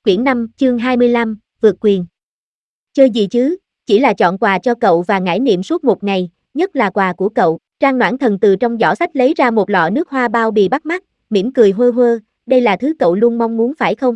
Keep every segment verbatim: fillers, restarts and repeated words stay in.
Quyển năm, chương hai mươi lăm, vượt quyền. Chơi gì chứ, chỉ là chọn quà cho cậu và ngải niệm suốt một ngày, nhất là quà của cậu. Trang Noãn Thần từ trong giỏ sách lấy ra một lọ nước hoa bao bì bắt mắt, mỉm cười huơ huơ, đây là thứ cậu luôn mong muốn phải không?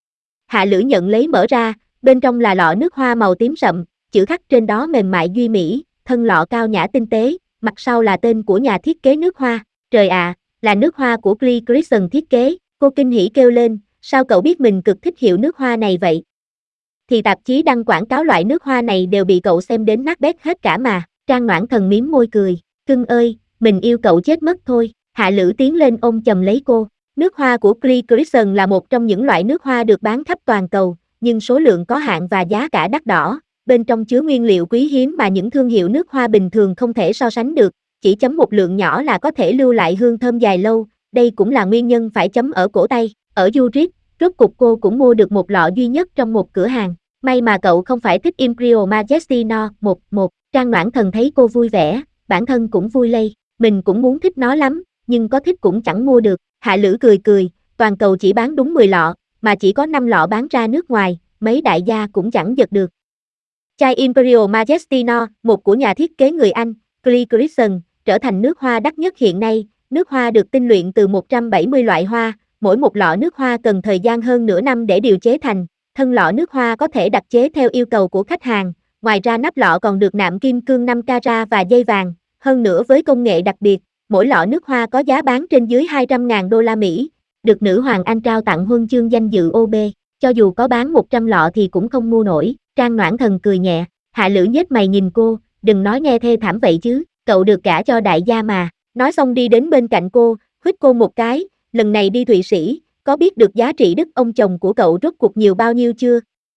Hạ Lữ nhận lấy mở ra, bên trong là lọ nước hoa màu tím sậm, chữ khắc trên đó mềm mại duy mỹ, thân lọ cao nhã tinh tế, mặt sau là tên của nhà thiết kế nước hoa. Trời ạ, à, là nước hoa của Clee Christian thiết kế. Cô kinh hỉ kêu lên, sao cậu biết mình cực thích hiệu nước hoa này vậy? Thì tạp chí đăng quảng cáo loại nước hoa này đều bị cậu xem đến nát bét hết cả mà. Trang Noãn Thần mím môi cười, cưng ơi, mình yêu cậu chết mất thôi. Hạ Lữ tiến lên ôm chầm lấy cô. Nước hoa của Clee Christian là một trong những loại nước hoa được bán khắp toàn cầu, nhưng số lượng có hạn và giá cả đắt đỏ. Bên trong chứa nguyên liệu quý hiếm mà những thương hiệu nước hoa bình thường không thể so sánh được, chỉ chấm một lượng nhỏ là có thể lưu lại hương thơm dài lâu. Đây cũng là nguyên nhân phải chấm ở cổ tay. Ở Zurich, rốt cục cô cũng mua được một lọ duy nhất trong một cửa hàng. May mà cậu không phải thích Imperial Majesty No. một một. Trang Noãn Thần thấy cô vui vẻ, bản thân cũng vui lây. Mình cũng muốn thích nó lắm, nhưng có thích cũng chẳng mua được. Hạ Lữ cười cười, toàn cầu chỉ bán đúng mười lọ, mà chỉ có năm lọ bán ra nước ngoài, mấy đại gia cũng chẳng giật được. Chai Imperial Majesty No. một của nhà thiết kế người Anh, Clee Christian, trở thành nước hoa đắt nhất hiện nay. Nước hoa được tinh luyện từ một trăm bảy mươi loại hoa, mỗi một lọ nước hoa cần thời gian hơn nửa năm để điều chế thành. Thân lọ nước hoa có thể đặc chế theo yêu cầu của khách hàng, ngoài ra nắp lọ còn được nạm kim cương năm carat và dây vàng, hơn nữa với công nghệ đặc biệt, mỗi lọ nước hoa có giá bán trên dưới hai trăm ngàn đô la Mỹ, được nữ hoàng Anh trao tặng huân chương danh dự ô bê, cho dù có bán một trăm lọ thì cũng không mua nổi. Trang Noãn Thần cười nhẹ, Hạ Lữ nhếch mày nhìn cô, đừng nói nghe thê thảm vậy chứ, cậu được gả cho đại gia mà. Nói xong đi đến bên cạnh cô, huýt cô một cái, lần này đi Thụy Sĩ, có biết được giá trị đức ông chồng của cậu rốt cuộc nhiều bao nhiêu chưa?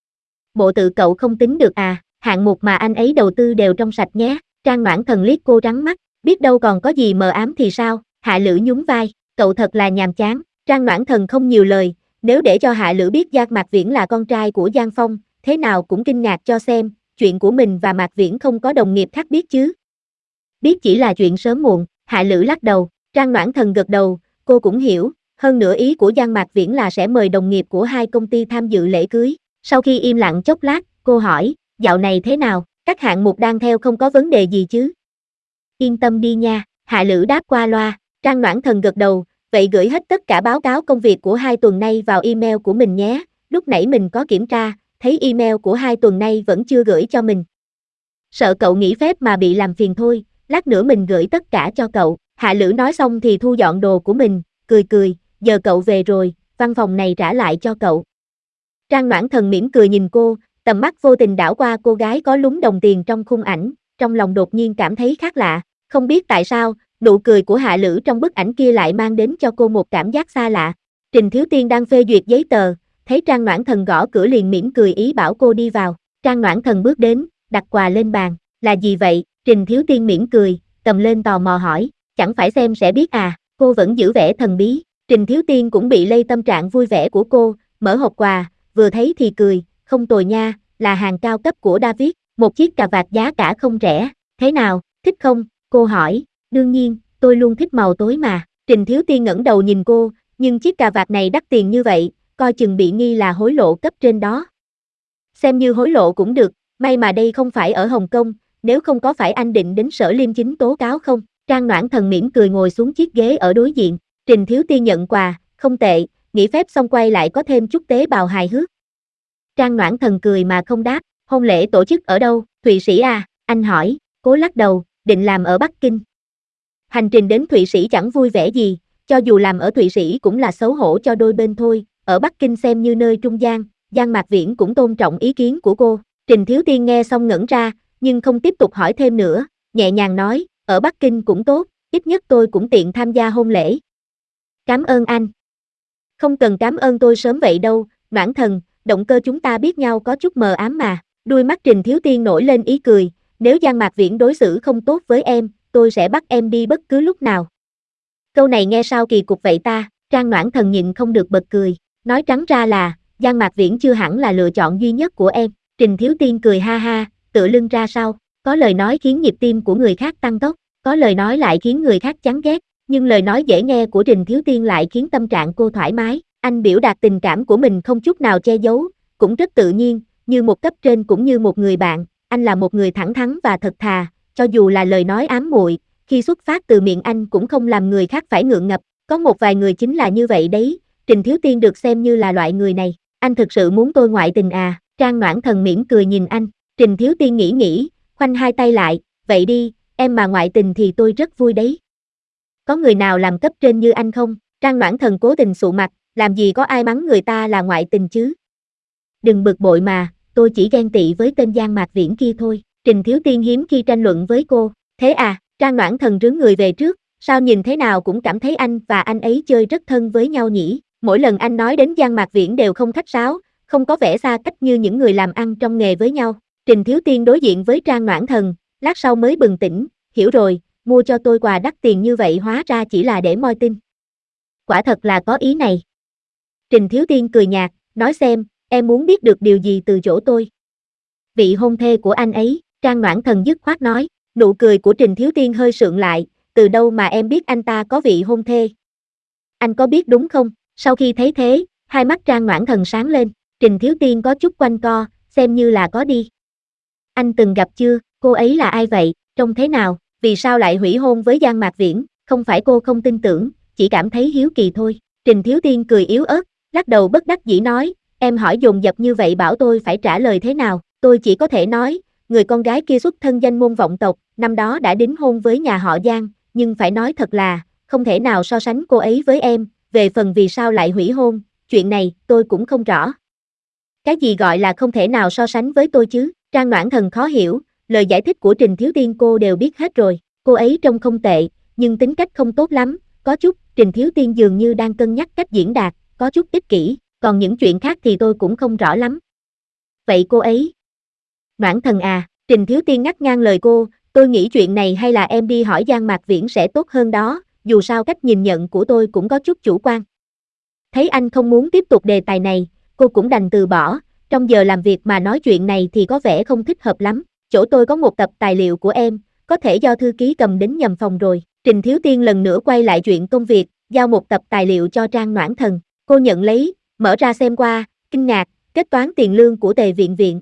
Bộ tự cậu không tính được à, hạng mục mà anh ấy đầu tư đều trong sạch nhé. Trang Noãn Thần liếc cô trắng mắt, biết đâu còn có gì mờ ám thì sao. Hạ Lữ nhún vai, cậu thật là nhàm chán. Trang Noãn Thần không nhiều lời, nếu để cho Hạ Lữ biết Giang Mạc Viễn là con trai của Giang Phong, thế nào cũng kinh ngạc cho xem, chuyện của mình và Mạc Viễn không có đồng nghiệp khác biết chứ. Biết chỉ là chuyện sớm muộn. Hạ Lữ lắc đầu, Trang Noãn Thần gật đầu, cô cũng hiểu, hơn nữa ý của Giang Mạc Viễn là sẽ mời đồng nghiệp của hai công ty tham dự lễ cưới. Sau khi im lặng chốc lát, cô hỏi, dạo này thế nào, các hạng mục đang theo không có vấn đề gì chứ? Yên tâm đi nha, Hạ Lữ đáp qua loa. Trang Noãn Thần gật đầu, vậy gửi hết tất cả báo cáo công việc của hai tuần nay vào email của mình nhé, lúc nãy mình có kiểm tra, thấy email của hai tuần nay vẫn chưa gửi cho mình. Sợ cậu nghỉ phép mà bị làm phiền thôi, lát nữa mình gửi tất cả cho cậu. Hạ Lữ nói xong thì thu dọn đồ của mình, cười cười, giờ cậu về rồi, văn phòng này trả lại cho cậu. Trang Noãn Thần mỉm cười nhìn cô, tầm mắt vô tình đảo qua cô gái có lúm đồng tiền trong khung ảnh, trong lòng đột nhiên cảm thấy khác lạ, không biết tại sao, nụ cười của Hạ Lữ trong bức ảnh kia lại mang đến cho cô một cảm giác xa lạ. Trình Thiếu Tiên đang phê duyệt giấy tờ, thấy Trang Noãn Thần gõ cửa liền mỉm cười ý bảo cô đi vào. Trang Noãn Thần bước đến, đặt quà lên bàn, là gì vậy? Trình Thiếu Tiên mỉm cười, cầm lên tò mò hỏi, chẳng phải xem sẽ biết à, cô vẫn giữ vẻ thần bí. Trình Thiếu Tiên cũng bị lây tâm trạng vui vẻ của cô, mở hộp quà, vừa thấy thì cười, không tồi nha, là hàng cao cấp của David, một chiếc cà vạt giá cả không rẻ, thế nào, thích không? Cô hỏi, đương nhiên, tôi luôn thích màu tối mà. Trình Thiếu Tiên ngẩng đầu nhìn cô, nhưng chiếc cà vạt này đắt tiền như vậy, coi chừng bị nghi là hối lộ cấp trên đó. Xem như hối lộ cũng được, may mà đây không phải ở Hồng Kông, nếu không có phải anh định đến Sở Liêm Chính tố cáo không? Trang Noãn Thần mỉm cười ngồi xuống chiếc ghế ở đối diện. Trình Thiếu Tiên nhận quà, không tệ, nghỉ phép xong quay lại có thêm chút tế bào hài hước. Trang Noãn Thần cười mà không đáp, hôn lễ tổ chức ở đâu, Thụy Sĩ à? Anh hỏi, cố lắc đầu, định làm ở Bắc Kinh. Hành trình đến Thụy Sĩ chẳng vui vẻ gì, cho dù làm ở Thụy Sĩ cũng là xấu hổ cho đôi bên thôi, ở Bắc Kinh xem như nơi trung gian, Giang Mạc Viễn cũng tôn trọng ý kiến của cô. Trình Thiếu Tiên nghe xong ngẩn ra, nhưng không tiếp tục hỏi thêm nữa, nhẹ nhàng nói, ở Bắc Kinh cũng tốt, ít nhất tôi cũng tiện tham gia hôn lễ. Cảm ơn anh. Không cần cảm ơn tôi sớm vậy đâu, Noãn Thần, động cơ chúng ta biết nhau có chút mờ ám mà. Đuôi mắt Trình Thiếu Tiên nổi lên ý cười, nếu Giang Mạc Viễn đối xử không tốt với em, tôi sẽ bắt em đi bất cứ lúc nào. Câu này nghe sao kỳ cục vậy ta? Trang Noãn Thần nhịn không được bật cười, nói trắng ra là, Giang Mạc Viễn chưa hẳn là lựa chọn duy nhất của em. Trình Thiếu Tiên cười ha ha, tựa lưng ra sau, có lời nói khiến nhịp tim của người khác tăng tốc, có lời nói lại khiến người khác chán ghét, nhưng lời nói dễ nghe của Trình Thiếu Tiên lại khiến tâm trạng cô thoải mái. Anh biểu đạt tình cảm của mình không chút nào che giấu, cũng rất tự nhiên, như một cấp trên cũng như một người bạn, anh là một người thẳng thắn và thật thà, cho dù là lời nói ám muội, khi xuất phát từ miệng anh cũng không làm người khác phải ngượng ngập, có một vài người chính là như vậy đấy, Trình Thiếu Tiên được xem như là loại người này, anh thực sự muốn tôi ngoại tình à, Trang Noãn Thần mỉm cười nhìn anh, Trình Thiếu Tiên nghĩ nghĩ, khoanh hai tay lại, vậy đi, em mà ngoại tình thì tôi rất vui đấy. Có người nào làm cấp trên như anh không? Trang Noãn Thần cố tình sụ mặt, làm gì có ai mắng người ta là ngoại tình chứ? Đừng bực bội mà, tôi chỉ ghen tị với tên Giang Mạc Viễn kia thôi, Trình Thiếu Tiên hiếm khi tranh luận với cô, thế à, Trang Noãn Thần rướn người về trước, sao nhìn thế nào cũng cảm thấy anh và anh ấy chơi rất thân với nhau nhỉ, mỗi lần anh nói đến Giang Mạc Viễn đều không khách sáo, không có vẻ xa cách như những người làm ăn trong nghề với nhau, Trình Thiếu Tiên đối diện với Trang Noãn Thần, lát sau mới bừng tỉnh, hiểu rồi, mua cho tôi quà đắt tiền như vậy hóa ra chỉ là để moi tin. Quả thật là có ý này. Trình Thiếu Tiên cười nhạt, nói xem, em muốn biết được điều gì từ chỗ tôi. Vị hôn thê của anh ấy, Trang Noãn Thần dứt khoát nói, nụ cười của Trình Thiếu Tiên hơi sượng lại, từ đâu mà em biết anh ta có vị hôn thê? Anh có biết đúng không? Sau khi thấy thế, hai mắt Trang Noãn Thần sáng lên, Trình Thiếu Tiên có chút quanh co, xem như là có đi. Anh từng gặp chưa, cô ấy là ai vậy, trông thế nào, vì sao lại hủy hôn với Giang Mạc Viễn, không phải cô không tin tưởng, chỉ cảm thấy hiếu kỳ thôi. Trình Thiếu Tiên cười yếu ớt, lắc đầu bất đắc dĩ nói, em hỏi dồn dập như vậy bảo tôi phải trả lời thế nào, tôi chỉ có thể nói, người con gái kia xuất thân danh môn vọng tộc, năm đó đã đính hôn với nhà họ Giang, nhưng phải nói thật là, không thể nào so sánh cô ấy với em, về phần vì sao lại hủy hôn, chuyện này, tôi cũng không rõ. Cái gì gọi là không thể nào so sánh với tôi chứ, Trang Noãn Thần khó hiểu, lời giải thích của Trình Thiếu Tiên cô đều biết hết rồi, cô ấy trông không tệ, nhưng tính cách không tốt lắm, có chút, Trình Thiếu Tiên dường như đang cân nhắc cách diễn đạt, có chút ích kỷ, còn những chuyện khác thì tôi cũng không rõ lắm. Vậy cô ấy? Noãn Thần à, Trình Thiếu Tiên ngắt ngang lời cô, tôi nghĩ chuyện này hay là em đi hỏi Giang Mạc Viễn sẽ tốt hơn đó, dù sao cách nhìn nhận của tôi cũng có chút chủ quan. Thấy anh không muốn tiếp tục đề tài này, cô cũng đành từ bỏ, trong giờ làm việc mà nói chuyện này thì có vẻ không thích hợp lắm, chỗ tôi có một tập tài liệu của em, có thể do thư ký cầm đến nhầm phòng rồi. Trình Thiếu Tiên lần nữa quay lại chuyện công việc, giao một tập tài liệu cho Trang Noãn Thần, cô nhận lấy, mở ra xem qua, kinh ngạc, kết toán tiền lương của Tề Viện Viện.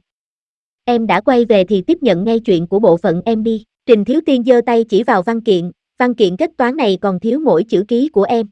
Em đã quay về thì tiếp nhận ngay chuyện của bộ phận em đi, Trình Thiếu Tiên giơ tay chỉ vào văn kiện, văn kiện kết toán này còn thiếu mỗi chữ ký của em.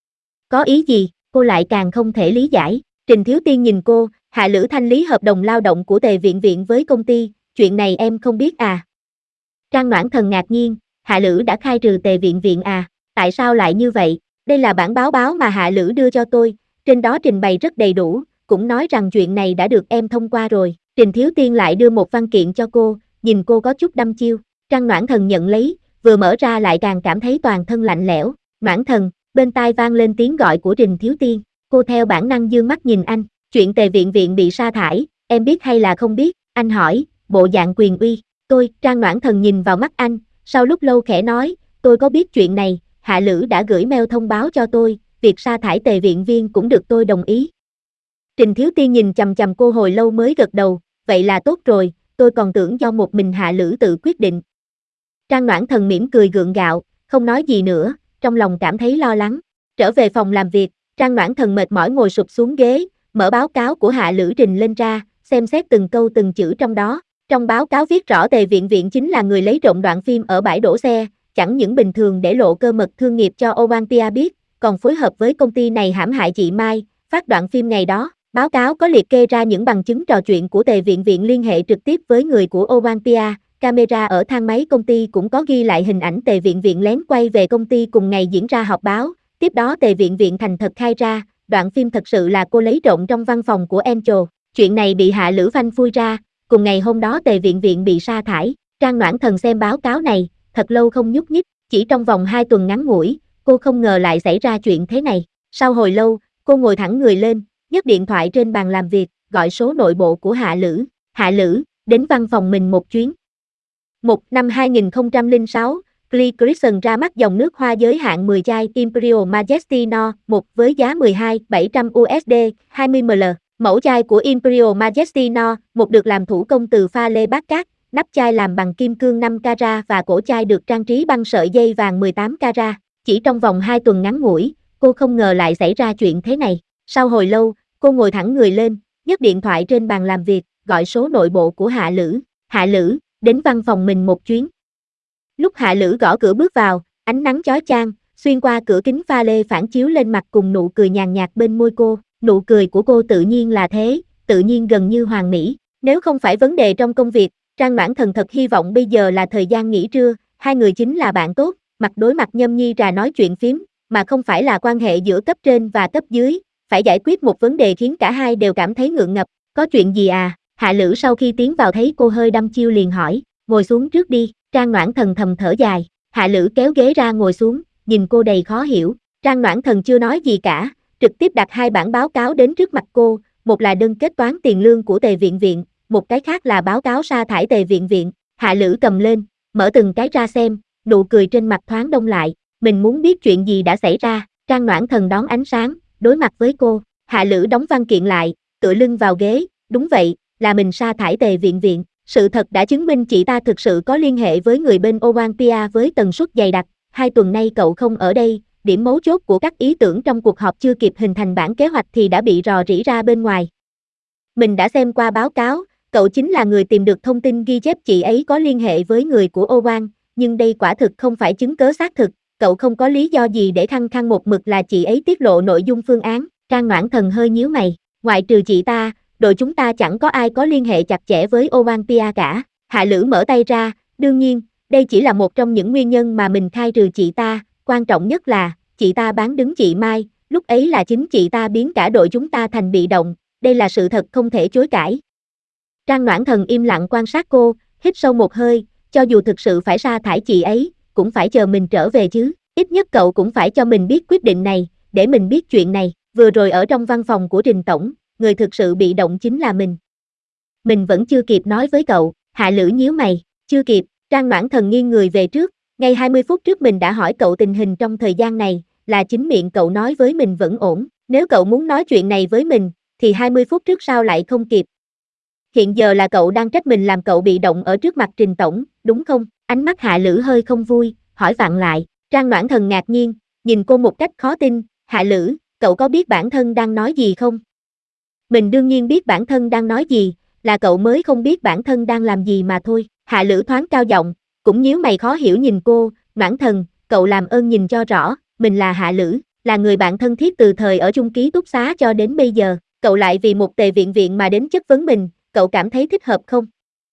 Có ý gì, cô lại càng không thể lý giải, Trình Thiếu Tiên nhìn cô, Hạ Lữ thanh lý hợp đồng lao động của Tề Viện Viện với công ty, chuyện này em không biết à? Trang Noãn Thần ngạc nhiên, Hạ Lữ đã khai trừ Tề Viện Viện à, tại sao lại như vậy? Đây là bản báo báo mà Hạ Lữ đưa cho tôi, trên đó trình bày rất đầy đủ, cũng nói rằng chuyện này đã được em thông qua rồi. Trình Thiếu Tiên lại đưa một văn kiện cho cô, nhìn cô có chút đăm chiêu, Trang Noãn Thần nhận lấy, vừa mở ra lại càng cảm thấy toàn thân lạnh lẽo, Noãn Thần, bên tai vang lên tiếng gọi của Trình Thiếu Tiên, cô theo bản năng dương mắt nhìn anh, chuyện Tề Viện Viện bị sa thải, em biết hay là không biết, anh hỏi, bộ dạng quyền uy, tôi, Trang Noãn Thần nhìn vào mắt anh, sau lúc lâu khẽ nói, tôi có biết chuyện này, Hạ Lữ đã gửi mail thông báo cho tôi, việc sa thải Tề Viện Viên cũng được tôi đồng ý. Trình Thiếu Tiên nhìn chằm chằm cô hồi lâu mới gật đầu, vậy là tốt rồi, tôi còn tưởng do một mình Hạ Lữ tự quyết định. Trang Noãn Thần mỉm cười gượng gạo, không nói gì nữa, trong lòng cảm thấy lo lắng. Trở về phòng làm việc, Trang Noãn Thần mệt mỏi ngồi sụp xuống ghế, mở báo cáo của Hạ Lữ trình lên ra, xem xét từng câu từng chữ trong đó. Trong báo cáo viết rõ Tề Viện Viện chính là người lấy trộm đoạn phim ở bãi đổ xe, chẳng những bình thường để lộ cơ mật thương nghiệp cho Owanpia biết, còn phối hợp với công ty này hãm hại chị Mai, phát đoạn phim ngày đó. Báo cáo có liệt kê ra những bằng chứng trò chuyện của Tề Viện Viện liên hệ trực tiếp với người của Owanpia, camera ở thang máy công ty cũng có ghi lại hình ảnh Tề Viện Viện lén quay về công ty cùng ngày diễn ra họp báo, tiếp đó Tề Viện Viện thành thật khai ra, đoạn phim thật sự là cô lấy trộm trong văn phòng của Angel, chuyện này bị Hạ Lữ phanh phui ra, cùng ngày hôm đó Tề Viện Viện bị sa thải, Trang Noãn Thần xem báo cáo này, thật lâu không nhúc nhích, chỉ trong vòng hai tuần ngắn ngủi, cô không ngờ lại xảy ra chuyện thế này, sau hồi lâu, cô ngồi thẳng người lên, nhấc điện thoại trên bàn làm việc, gọi số nội bộ của Hạ Lữ, Hạ Lữ, đến văn phòng mình một chuyến. Một năm hai nghìn không trăm lẻ sáu, Lee Christian ra mắt dòng nước hoa giới hạn mười chai Imperial Majesty No một với giá mười hai nghìn bảy trăm u ét đê, hai mươi mi li lít. Mẫu chai của Imperial Majesty No một được làm thủ công từ pha lê bát cát, nắp chai làm bằng kim cương năm carat và cổ chai được trang trí bằng sợi dây vàng mười tám carat. Chỉ trong vòng hai tuần ngắn ngủi, cô không ngờ lại xảy ra chuyện thế này. Sau hồi lâu, cô ngồi thẳng người lên, nhấc điện thoại trên bàn làm việc, gọi số nội bộ của Hạ Lữ. Hạ Lữ, đến văn phòng mình một chuyến. Lúc Hạ Lữ gõ cửa bước vào, ánh nắng chói chang, xuyên qua cửa kính pha lê phản chiếu lên mặt cùng nụ cười nhàn nhạt bên môi cô. Nụ cười của cô tự nhiên là thế, tự nhiên gần như hoàn mỹ. Nếu không phải vấn đề trong công việc, Trang Noãn Thần thật hy vọng bây giờ là thời gian nghỉ trưa, hai người chính là bạn tốt, mặt đối mặt nhâm nhi trà nói chuyện phím, mà không phải là quan hệ giữa cấp trên và cấp dưới, phải giải quyết một vấn đề khiến cả hai đều cảm thấy ngượng ngập. Có chuyện gì à? Hạ Lữ sau khi tiến vào thấy cô hơi đăm chiêu liền hỏi, ngồi xuống trước đi. Trang Noãn Thần thầm thở dài. Hạ Lữ kéo ghế ra ngồi xuống, nhìn cô đầy khó hiểu. Trang Noãn Thần chưa nói gì cả, trực tiếp đặt hai bản báo cáo đến trước mặt cô, một là đơn kết toán tiền lương của Tề Viện Viện, một cái khác là báo cáo sa thải Tề Viện Viện. Hạ Lữ cầm lên, mở từng cái ra xem, nụ cười trên mặt thoáng đông lại, mình muốn biết chuyện gì đã xảy ra. Trang Noãn Thần đón ánh sáng, đối mặt với cô. Hạ Lữ đóng văn kiện lại, tựa lưng vào ghế, đúng vậy, là mình sa thải Tề Viện Viện. Sự thật đã chứng minh chị ta thực sự có liên hệ với người bên Olympia với tần suất dày đặc. Hai tuần nay cậu không ở đây, điểm mấu chốt của các ý tưởng trong cuộc họp chưa kịp hình thành bản kế hoạch thì đã bị rò rỉ ra bên ngoài. Mình đã xem qua báo cáo, cậu chính là người tìm được thông tin ghi chép chị ấy có liên hệ với người của Owan, nhưng đây quả thực không phải chứng cớ xác thực, cậu không có lý do gì để khăng khăng một mực là chị ấy tiết lộ nội dung phương án. Trang Noãn Thần hơi nhíu mày, ngoại trừ chị ta, đội chúng ta chẳng có ai có liên hệ chặt chẽ với Olympia cả. Hạ Lữ mở tay ra, đương nhiên, đây chỉ là một trong những nguyên nhân mà mình khai trừ chị ta, quan trọng nhất là, chị ta bán đứng chị Mai, lúc ấy là chính chị ta biến cả đội chúng ta thành bị động, đây là sự thật không thể chối cãi. Trang Noãn Thần im lặng quan sát cô, hít sâu một hơi, cho dù thực sự phải sa thải chị ấy, cũng phải chờ mình trở về chứ, ít nhất cậu cũng phải cho mình biết quyết định này, để mình biết chuyện này. Vừa rồi ở trong văn phòng của Trình Tổng, người thực sự bị động chính là mình. Mình vẫn chưa kịp nói với cậu. Hạ Lữ nhíu mày, chưa kịp. Trang Noãn Thần nghiêng người về trước, ngay hai mươi phút trước mình đã hỏi cậu tình hình trong thời gian này, là chính miệng cậu nói với mình vẫn ổn, nếu cậu muốn nói chuyện này với mình, thì hai mươi phút trước sao lại không kịp. Hiện giờ là cậu đang trách mình làm cậu bị động ở trước mặt Trình Tổng, đúng không? Ánh mắt Hạ Lữ hơi không vui, hỏi vặn lại. Trang Noãn Thần ngạc nhiên, nhìn cô một cách khó tin. Hạ Lữ, cậu có biết bản thân đang nói gì không? Mình đương nhiên biết bản thân đang nói gì, là cậu mới không biết bản thân đang làm gì mà thôi. Hạ Lữ thoáng cao giọng, cũng nhíu mày khó hiểu nhìn cô. Noãn Thần, cậu làm ơn nhìn cho rõ, mình là Hạ Lữ, là người bạn thân thiết từ thời ở chung ký túc xá cho đến bây giờ, cậu lại vì một Tề Viện Viện mà đến chất vấn mình, cậu cảm thấy thích hợp không?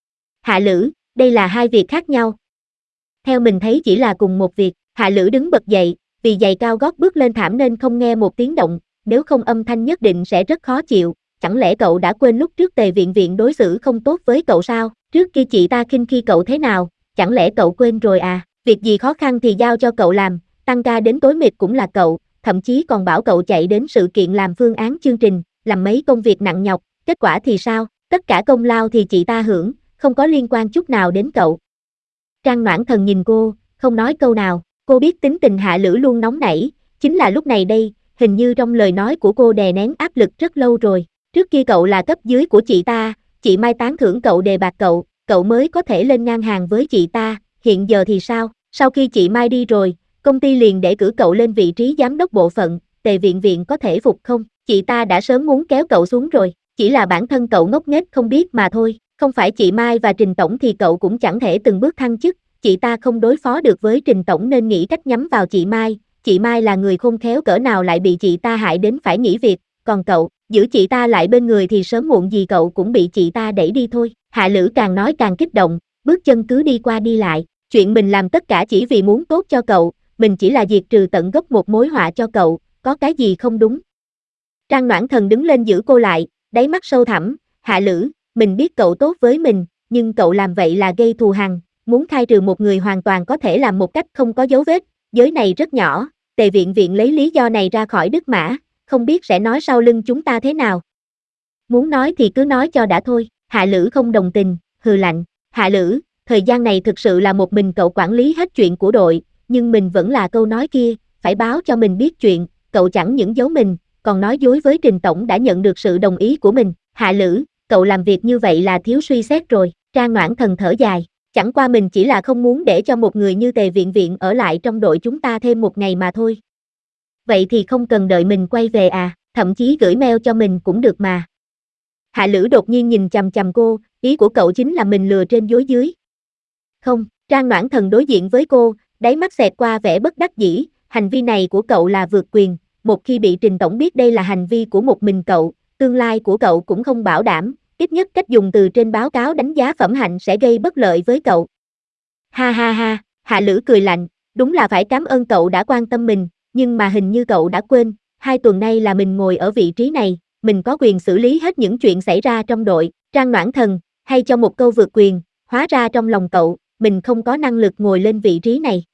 Hạ Lữ, đây là hai việc khác nhau. Theo mình thấy chỉ là cùng một việc. Hạ Lữ đứng bật dậy, vì giày cao gót bước lên thảm nên không nghe một tiếng động, nếu không âm thanh nhất định sẽ rất khó chịu. Chẳng lẽ cậu đã quên lúc trước Tề Viện Viện đối xử không tốt với cậu sao? Trước kia chị ta khinh khi cậu thế nào, chẳng lẽ cậu quên rồi à? Việc gì khó khăn thì giao cho cậu làm, tăng ca đến tối mịt cũng là cậu, thậm chí còn bảo cậu chạy đến sự kiện làm phương án chương trình, làm mấy công việc nặng nhọc, kết quả thì sao? Tất cả công lao thì chị ta hưởng, không có liên quan chút nào đến cậu. Trang Noãn Thần nhìn cô, không nói câu nào, cô biết tính tình Hạ Lữ luôn nóng nảy, chính là lúc này đây, hình như trong lời nói của cô đè nén áp lực rất lâu rồi. Trước kia cậu là cấp dưới của chị ta, chị Mai tán thưởng cậu đề bạt cậu, cậu mới có thể lên ngang hàng với chị ta, hiện giờ thì sao? Sau khi chị Mai đi rồi, công ty liền để cử cậu lên vị trí giám đốc bộ phận, Tề Viện Viện có thể phục không? Chị ta đã sớm muốn kéo cậu xuống rồi, chỉ là bản thân cậu ngốc nghếch không biết mà thôi, không phải chị Mai và Trình Tổng thì cậu cũng chẳng thể từng bước thăng chức, chị ta không đối phó được với Trình Tổng nên nghĩ cách nhắm vào chị Mai, chị Mai là người khôn khéo cỡ nào lại bị chị ta hại đến phải nghỉ việc, còn cậu, giữ chị ta lại bên người thì sớm muộn gì cậu cũng bị chị ta đẩy đi thôi. Hạ Lữ càng nói càng kích động, bước chân cứ đi qua đi lại, chuyện mình làm tất cả chỉ vì muốn tốt cho cậu, mình chỉ là diệt trừ tận gốc một mối họa cho cậu, có cái gì không đúng? Trang Noãn Thần đứng lên giữ cô lại, đáy mắt sâu thẳm, Hạ Lữ, mình biết cậu tốt với mình, nhưng cậu làm vậy là gây thù hằn, muốn khai trừ một người hoàn toàn có thể làm một cách không có dấu vết, giới này rất nhỏ, Tề Viện Viện lấy lý do này ra khỏi Đức Mã, không biết sẽ nói sau lưng chúng ta thế nào. Muốn nói thì cứ nói cho đã thôi. Hạ Lữ không đồng tình, hừ lạnh. Hạ Lữ, thời gian này thực sự là một mình cậu quản lý hết chuyện của đội, nhưng mình vẫn là câu nói kia, phải báo cho mình biết chuyện, cậu chẳng những giấu mình, còn nói dối với Trình Tổng đã nhận được sự đồng ý của mình. Hạ Lữ, cậu làm việc như vậy là thiếu suy xét rồi. Trang Noãn Thần thở dài, chẳng qua mình chỉ là không muốn để cho một người như Tề Viện Viện ở lại trong đội chúng ta thêm một ngày mà thôi. Vậy thì không cần đợi mình quay về à? thậm chí gửi mail cho mình cũng được mà. Hạ Lữ đột nhiên nhìn chằm chằm cô, ý của cậu chính là mình lừa trên dối dưới. Không, Trang Noãn Thần đối diện với cô, đáy mắt xẹt qua vẻ bất đắc dĩ, hành vi này của cậu là vượt quyền, một khi bị Trình Tổng biết đây là hành vi của một mình cậu, tương lai của cậu cũng không bảo đảm, ít nhất cách dùng từ trên báo cáo đánh giá phẩm hạnh sẽ gây bất lợi với cậu. Ha ha ha, Hạ Lữ cười lạnh, đúng là phải cảm ơn cậu đã quan tâm mình, nhưng mà hình như cậu đã quên, hai tuần nay là mình ngồi ở vị trí này, mình có quyền xử lý hết những chuyện xảy ra trong đội, Trang Noãn Thần, hay cho một câu vượt quyền, hóa ra trong lòng cậu, mình không có năng lực ngồi lên vị trí này.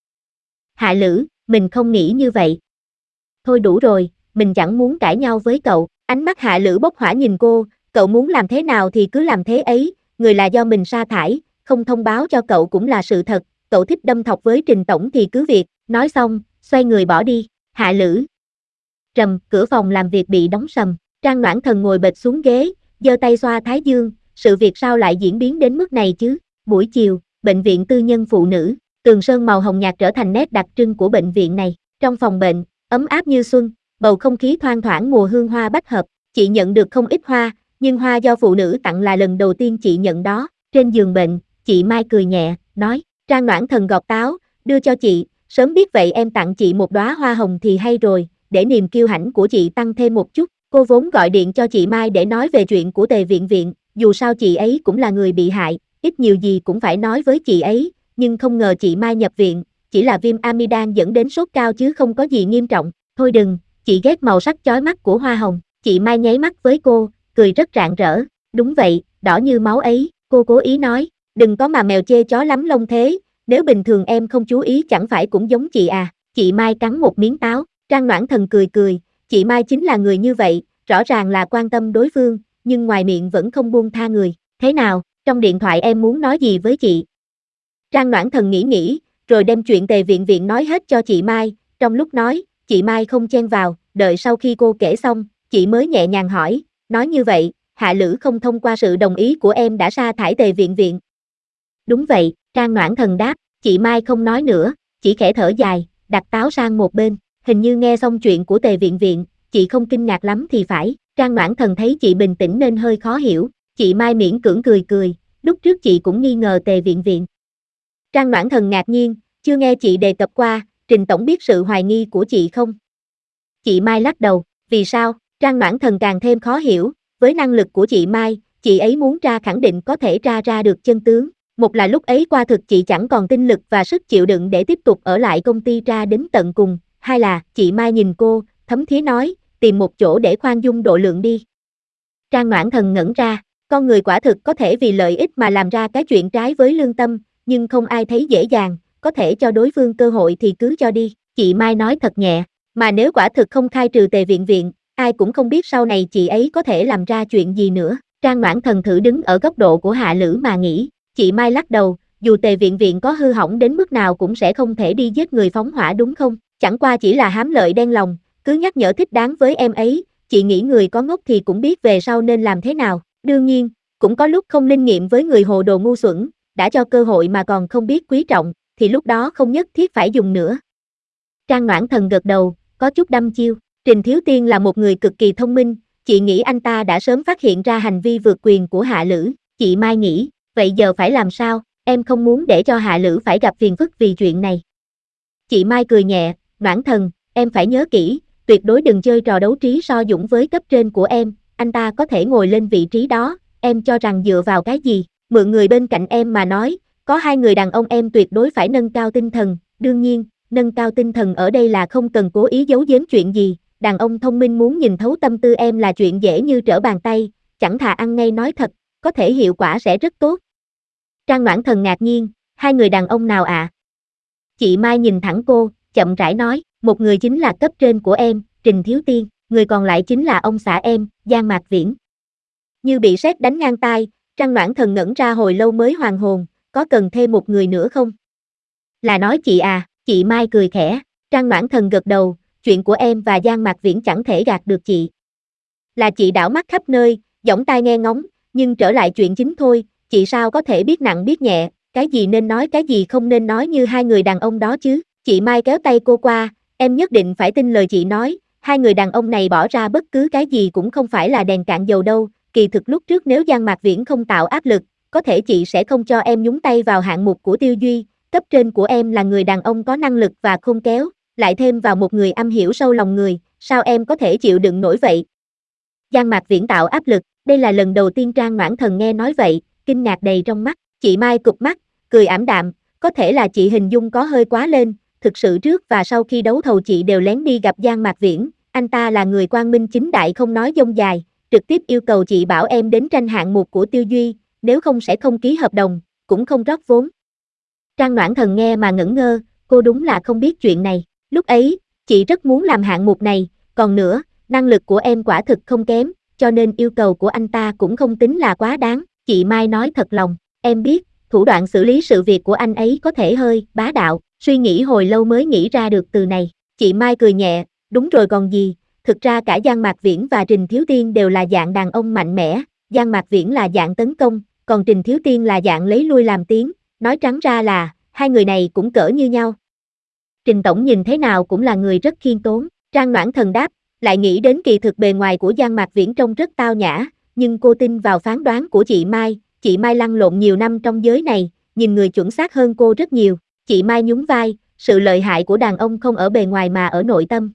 Hạ Lữ, mình không nghĩ như vậy. Thôi đủ rồi, mình chẳng muốn cãi nhau với cậu, ánh mắt Hạ Lữ bốc hỏa nhìn cô, cậu muốn làm thế nào thì cứ làm thế ấy, người là do mình sa thải, không thông báo cho cậu cũng là sự thật, cậu thích đâm thọc với Trình Tổng thì cứ việc, nói xong, xoay người bỏ đi, Hạ Lữ. Trầm, cửa phòng làm việc bị đóng sầm, Trang Noãn Thần ngồi bệt xuống ghế, giơ tay xoa thái dương, sự việc sao lại diễn biến đến mức này chứ, buổi chiều, bệnh viện tư nhân phụ nữ, tường sơn màu hồng nhạt trở thành nét đặc trưng của bệnh viện này, trong phòng bệnh, ấm áp như xuân, bầu không khí thoang thoảng mùa hương hoa bách hợp, chị nhận được không ít hoa, nhưng hoa do phụ nữ tặng là lần đầu tiên chị nhận đó, trên giường bệnh, chị Mai cười nhẹ, nói, Trang Noãn Thần gọt táo, đưa cho chị, sớm biết vậy em tặng chị một đóa hoa hồng thì hay rồi, để niềm kiêu hãnh của chị tăng thêm một chút, cô vốn gọi điện cho chị Mai để nói về chuyện của Tề Viện Viện, dù sao chị ấy cũng là người bị hại, ít nhiều gì cũng phải nói với chị ấy, nhưng không ngờ chị Mai nhập viện, chỉ là viêm amidan dẫn đến sốt cao chứ không có gì nghiêm trọng, thôi đừng, chị ghét màu sắc chói mắt của hoa hồng, chị Mai nháy mắt với cô, cười rất rạng rỡ, đúng vậy, đỏ như máu ấy, cô cố ý nói, đừng có mà mèo chê chó lắm lông thế, nếu bình thường em không chú ý chẳng phải cũng giống chị à, chị Mai cắn một miếng táo, Trang Noãn Thần cười cười, chị Mai chính là người như vậy, rõ ràng là quan tâm đối phương, nhưng ngoài miệng vẫn không buông tha người, thế nào, trong điện thoại em muốn nói gì với chị? Trang Noãn Thần nghĩ nghĩ, rồi đem chuyện Tề Viện Viện nói hết cho chị Mai, trong lúc nói, chị Mai không chen vào, đợi sau khi cô kể xong, chị mới nhẹ nhàng hỏi, nói như vậy, Hạ Lữ không thông qua sự đồng ý của em đã sa thải Tề Viện Viện. Đúng vậy, Trang Noãn Thần đáp, chị Mai không nói nữa, chỉ khẽ thở dài, đặt táo sang một bên, hình như nghe xong chuyện của Tề Viện Viện, chị không kinh ngạc lắm thì phải, Trang Noãn Thần thấy chị bình tĩnh nên hơi khó hiểu, chị Mai miễn cưỡng cười cười, lúc trước chị cũng nghi ngờ Tề Viện Viện. Trang Noãn Thần ngạc nhiên, chưa nghe chị đề cập qua, Trình Tổng biết sự hoài nghi của chị không? Chị Mai lắc đầu, vì sao? Trang Noãn Thần càng thêm khó hiểu, với năng lực của chị Mai, chị ấy muốn tra khẳng định có thể tra ra được chân tướng. Một là lúc ấy qua thực chị chẳng còn tinh lực và sức chịu đựng để tiếp tục ở lại công ty tra đến tận cùng. Hai là, chị Mai nhìn cô, thấm thía nói, tìm một chỗ để khoan dung độ lượng đi. Trang Noãn Thần ngẩn ra, con người quả thực có thể vì lợi ích mà làm ra cái chuyện trái với lương tâm, nhưng không ai thấy dễ dàng, có thể cho đối phương cơ hội thì cứ cho đi. Chị Mai nói thật nhẹ, mà nếu quả thực không khai trừ Tề Viện Viện, ai cũng không biết sau này chị ấy có thể làm ra chuyện gì nữa. Trang Noãn Thần thử đứng ở góc độ của Hạ Lữ mà nghĩ, chị Mai lắc đầu, dù Tề Viện Viện có hư hỏng đến mức nào cũng sẽ không thể đi giết người phóng hỏa đúng không? Chẳng qua chỉ là hám lợi đen lòng, cứ nhắc nhở thích đáng với em ấy, chị nghĩ người có ngốc thì cũng biết về sau nên làm thế nào. Đương nhiên, cũng có lúc không linh nghiệm với người hồ đồ ngu xuẩn, đã cho cơ hội mà còn không biết quý trọng, thì lúc đó không nhất thiết phải dùng nữa. Trang Noãn Thần gật đầu, có chút đăm chiêu, Trình Thiếu Tiên là một người cực kỳ thông minh, chị nghĩ anh ta đã sớm phát hiện ra hành vi vượt quyền của Hạ Lữ, chị Mai nghĩ, vậy giờ phải làm sao, em không muốn để cho Hạ Lữ phải gặp phiền phức vì chuyện này. Chị Mai cười nhẹ, Noãn Thần, em phải nhớ kỹ, tuyệt đối đừng chơi trò đấu trí so dũng với cấp trên của em, anh ta có thể ngồi lên vị trí đó, em cho rằng dựa vào cái gì, mượn người bên cạnh em mà nói, có hai người đàn ông em tuyệt đối phải nâng cao tinh thần, đương nhiên, nâng cao tinh thần ở đây là không cần cố ý giấu giếm chuyện gì, đàn ông thông minh muốn nhìn thấu tâm tư em là chuyện dễ như trở bàn tay, chẳng thà ăn ngay nói thật, có thể hiệu quả sẽ rất tốt. Trang Noãn Thần ngạc nhiên, hai người đàn ông nào ạ? À? Chị Mai nhìn thẳng cô, chậm rãi nói, một người chính là cấp trên của em, Trình Thiếu Tiên, người còn lại chính là ông xã em, Giang Mạc Viễn. Như bị sét đánh ngang tai, Trang Noãn Thần ngẩn ra hồi lâu mới hoàn hồn, có cần thêm một người nữa không? Là nói chị à, chị Mai cười khẽ, Trang Noãn Thần gật đầu, chuyện của em và Giang Mạc Viễn chẳng thể gạt được chị. Là chị đảo mắt khắp nơi, giỏng tai nghe ngóng, nhưng trở lại chuyện chính thôi, chị sao có thể biết nặng biết nhẹ, cái gì nên nói cái gì không nên nói như hai người đàn ông đó chứ. Chị Mai kéo tay cô qua, em nhất định phải tin lời chị nói, hai người đàn ông này bỏ ra bất cứ cái gì cũng không phải là đèn cạn dầu đâu, kỳ thực lúc trước nếu Giang Mạc Viễn không tạo áp lực, có thể chị sẽ không cho em nhúng tay vào hạng mục của Tiêu Duy, cấp trên của em là người đàn ông có năng lực và khôn khéo, lại thêm vào một người am hiểu sâu lòng người, sao em có thể chịu đựng nổi vậy? Giang Mạc Viễn tạo áp lực, đây là lần đầu tiên Trang Noãn Thần nghe nói vậy, kinh ngạc đầy trong mắt, chị Mai cụp mắt, cười ảm đạm, có thể là chị hình dung có hơi quá lên, thực sự trước và sau khi đấu thầu chị đều lén đi gặp Giang Mạc Viễn, anh ta là người quang minh chính đại không nói dông dài, trực tiếp yêu cầu chị bảo em đến tranh hạng mục của Tiêu Duy, nếu không sẽ không ký hợp đồng, cũng không rót vốn. Trang Noãn Thần nghe mà ngẩn ngơ, cô đúng là không biết chuyện này, lúc ấy, chị rất muốn làm hạng mục này, còn nữa, năng lực của em quả thực không kém, cho nên yêu cầu của anh ta cũng không tính là quá đáng, chị Mai nói thật lòng, em biết, thủ đoạn xử lý sự việc của anh ấy có thể hơi bá đạo, suy nghĩ hồi lâu mới nghĩ ra được từ này, chị Mai cười nhẹ, đúng rồi còn gì, thực ra cả Giang Mạc Viễn và Trình Thiếu Tiên đều là dạng đàn ông mạnh mẽ, Giang Mạc Viễn là dạng tấn công, còn Trình Thiếu Tiên là dạng lấy lui làm tiếng, nói trắng ra là, hai người này cũng cỡ như nhau. Trình Tổng nhìn thế nào cũng là người rất khiêm tốn, Trang Noãn Thần đáp, lại nghĩ đến kỳ thực bề ngoài của Giang Mạc Viễn trông rất tao nhã, nhưng cô tin vào phán đoán của chị Mai, chị Mai lăn lộn nhiều năm trong giới này, nhìn người chuẩn xác hơn cô rất nhiều, chị Mai nhún vai, sự lợi hại của đàn ông không ở bề ngoài mà ở nội tâm.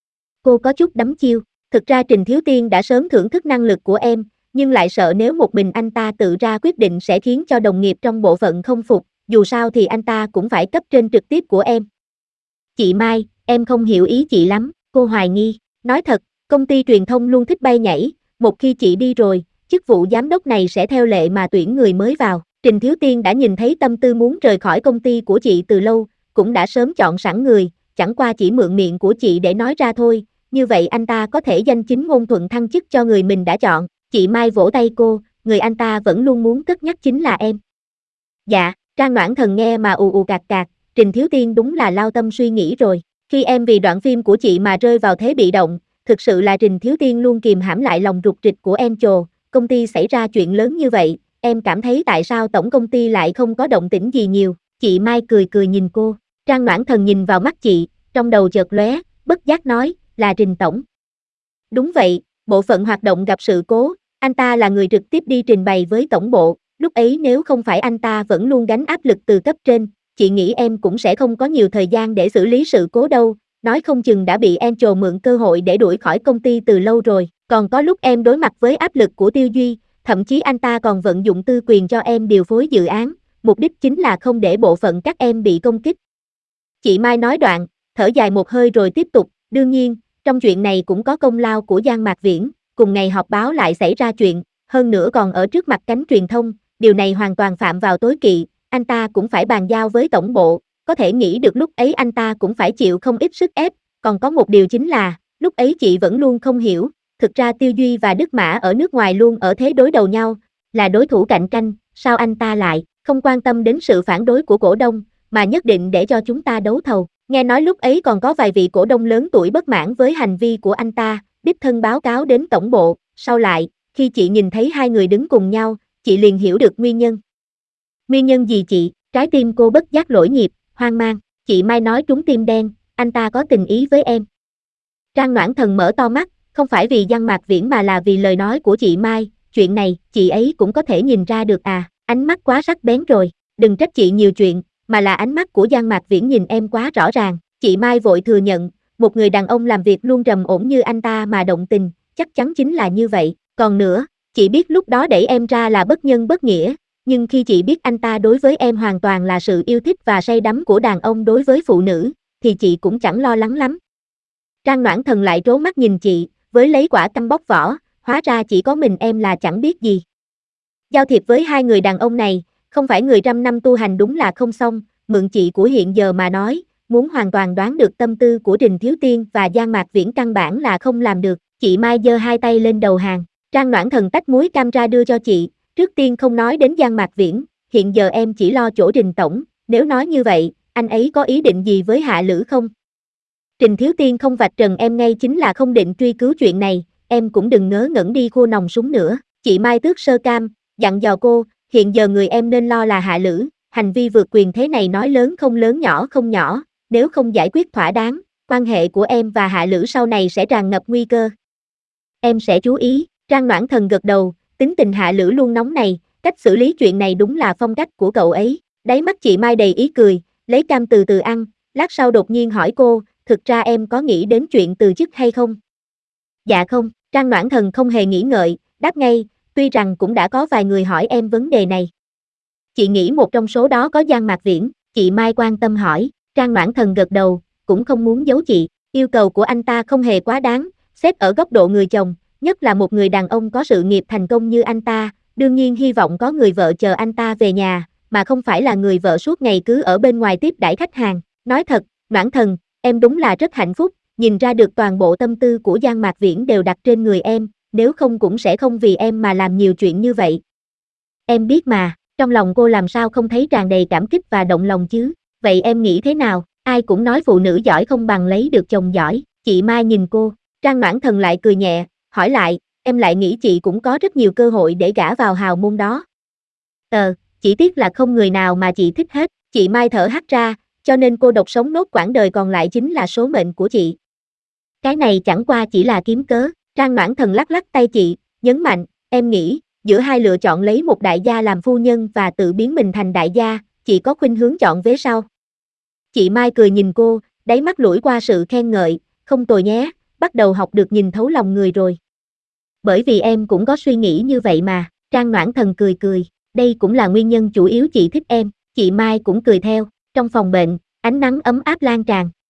Cô có chút đắm chiêu, thực ra Trình Thiếu Tiên đã sớm thưởng thức năng lực của em, nhưng lại sợ nếu một mình anh ta tự ra quyết định sẽ khiến cho đồng nghiệp trong bộ phận không phục, dù sao thì anh ta cũng phải cấp trên trực tiếp của em. Chị Mai, em không hiểu ý chị lắm, cô hoài nghi, nói thật, công ty truyền thông luôn thích bay nhảy, một khi chị đi rồi, chức vụ giám đốc này sẽ theo lệ mà tuyển người mới vào. Trình Thiếu Tiên đã nhìn thấy tâm tư muốn rời khỏi công ty của chị từ lâu, cũng đã sớm chọn sẵn người, chẳng qua chỉ mượn miệng của chị để nói ra thôi, như vậy anh ta có thể danh chính ngôn thuận thăng chức cho người mình đã chọn. Chị Mai vỗ tay cô, người anh ta vẫn luôn muốn cất nhắc chính là em. Dạ, Trang Noãn Thần nghe mà ù ù cạc cạc, Trình Thiếu Tiên đúng là lao tâm suy nghĩ rồi, khi em vì đoạn phim của chị mà rơi vào thế bị động, thực sự là Trình Thiếu Tiên luôn kìm hãm lại lòng rụt rịch của em trồ, công ty xảy ra chuyện lớn như vậy, em cảm thấy tại sao tổng công ty lại không có động tĩnh gì nhiều, chị Mai cười cười nhìn cô, Trang Noãn Thần nhìn vào mắt chị, trong đầu chợt lóe, bất giác nói, là Trình Tổng. Đúng vậy, bộ phận hoạt động gặp sự cố, anh ta là người trực tiếp đi trình bày với tổng bộ, lúc ấy nếu không phải anh ta vẫn luôn gánh áp lực từ cấp trên, chị nghĩ em cũng sẽ không có nhiều thời gian để xử lý sự cố đâu, nói không chừng đã bị Angel mượn cơ hội để đuổi khỏi công ty từ lâu rồi, còn có lúc em đối mặt với áp lực của Tiêu Duy, thậm chí anh ta còn vận dụng tư quyền cho em điều phối dự án, mục đích chính là không để bộ phận các em bị công kích. Chị Mai nói đoạn, thở dài một hơi rồi tiếp tục, đương nhiên, trong chuyện này cũng có công lao của Giang Mạc Viễn, cùng ngày họp báo lại xảy ra chuyện, hơn nữa còn ở trước mặt cánh truyền thông, điều này hoàn toàn phạm vào tối kỵ, anh ta cũng phải bàn giao với tổng bộ, có thể nghĩ được lúc ấy anh ta cũng phải chịu không ít sức ép, còn có một điều chính là, lúc ấy chị vẫn luôn không hiểu, thực ra Tiêu Duy và Đức Mã ở nước ngoài luôn ở thế đối đầu nhau, là đối thủ cạnh tranh, sao anh ta lại không quan tâm đến sự phản đối của cổ đông, mà nhất định để cho chúng ta đấu thầu. Nghe nói lúc ấy còn có vài vị cổ đông lớn tuổi bất mãn với hành vi của anh ta, đích thân báo cáo đến tổng bộ, sau lại, khi chị nhìn thấy hai người đứng cùng nhau, chị liền hiểu được nguyên nhân. Nguyên nhân gì chị? Trái tim cô bất giác lỗi nhịp, hoang mang, chị Mai nói trúng tim đen, anh ta có tình ý với em. Trang Noãn Thần mở to mắt, không phải vì Giang Mạc Viễn mà là vì lời nói của chị Mai, chuyện này, chị ấy cũng có thể nhìn ra được à, ánh mắt quá sắc bén rồi, đừng trách chị nhiều chuyện, mà là ánh mắt của Giang Mạc Viễn nhìn em quá rõ ràng, chị Mai vội thừa nhận, một người đàn ông làm việc luôn trầm ổn như anh ta mà động tình, chắc chắn chính là như vậy, còn nữa, chị biết lúc đó đẩy em ra là bất nhân bất nghĩa, nhưng khi chị biết anh ta đối với em hoàn toàn là sự yêu thích và say đắm của đàn ông đối với phụ nữ, thì chị cũng chẳng lo lắng lắm. Trang Noãn Thần lại trố mắt nhìn chị, với lấy quả căm bóc vỏ, hóa ra chỉ có mình em là chẳng biết gì. Giao thiệp với hai người đàn ông này, không phải người trăm năm tu hành đúng là không xong, mượn chị của hiện giờ mà nói, muốn hoàn toàn đoán được tâm tư của Trình Thiếu Tiên và Giang Mạc Viễn căn bản là không làm được, chị Mai giơ hai tay lên đầu hàng, Trang Noãn Thần tách muối cam ra đưa cho chị, trước tiên không nói đến Giang Mạc Viễn, hiện giờ em chỉ lo chỗ Trình Tổng, nếu nói như vậy, anh ấy có ý định gì với Hạ Lữ không? Trình Thiếu Tiên không vạch trần em ngay chính là không định truy cứu chuyện này, em cũng đừng ngớ ngẩn đi khô nòng súng nữa, chị Mai tước sơ cam, dặn dò cô, hiện giờ người em nên lo là Hạ Lữ, hành vi vượt quyền thế này nói lớn không lớn nhỏ không nhỏ, nếu không giải quyết thỏa đáng, quan hệ của em và Hạ Lữ sau này sẽ tràn ngập nguy cơ. Em sẽ chú ý, Trang Noãn Thần gật đầu, tính tình Hạ Lữ luôn nóng này, cách xử lý chuyện này đúng là phong cách của cậu ấy. Đáy mắt chị Mai đầy ý cười, lấy cam từ từ ăn, lát sau đột nhiên hỏi cô, thực ra em có nghĩ đến chuyện từ chức hay không? Dạ không, Trang Noãn Thần không hề nghĩ ngợi, đáp ngay, tuy rằng cũng đã có vài người hỏi em vấn đề này. Chị nghĩ một trong số đó có Giang Mạc Viễn, chị Mai quan tâm hỏi, Trang Noãn Thần gật đầu, cũng không muốn giấu chị, yêu cầu của anh ta không hề quá đáng, xét ở góc độ người chồng, nhất là một người đàn ông có sự nghiệp thành công như anh ta, đương nhiên hy vọng có người vợ chờ anh ta về nhà, mà không phải là người vợ suốt ngày cứ ở bên ngoài tiếp đãi khách hàng. Nói thật, Noãn Thần, em đúng là rất hạnh phúc, nhìn ra được toàn bộ tâm tư của Giang Mạc Viễn đều đặt trên người em, nếu không cũng sẽ không vì em mà làm nhiều chuyện như vậy. Em biết mà, trong lòng cô làm sao không thấy tràn đầy cảm kích và động lòng chứ, vậy em nghĩ thế nào, ai cũng nói phụ nữ giỏi không bằng lấy được chồng giỏi, chị Mai nhìn cô, Trang Noãn Thần lại cười nhẹ, hỏi lại, em lại nghĩ chị cũng có rất nhiều cơ hội để gả vào hào môn đó. Ờ, chỉ tiếc là không người nào mà chị thích hết, chị Mai thở hắt ra, cho nên cô độc sống nốt quãng đời còn lại chính là số mệnh của chị. Cái này chẳng qua chỉ là kiếm cớ, Trang Noãn Thần lắc lắc tay chị, nhấn mạnh, em nghĩ, giữa hai lựa chọn lấy một đại gia làm phu nhân và tự biến mình thành đại gia, chị có khuynh hướng chọn vế sau. Chị Mai cười nhìn cô, đáy mắt lủi qua sự khen ngợi, không tồi nhé, bắt đầu học được nhìn thấu lòng người rồi. Bởi vì em cũng có suy nghĩ như vậy mà, Trang Noãn Thần cười cười, đây cũng là nguyên nhân chủ yếu chị thích em, chị Mai cũng cười theo, trong phòng bệnh, ánh nắng ấm áp lan tràn,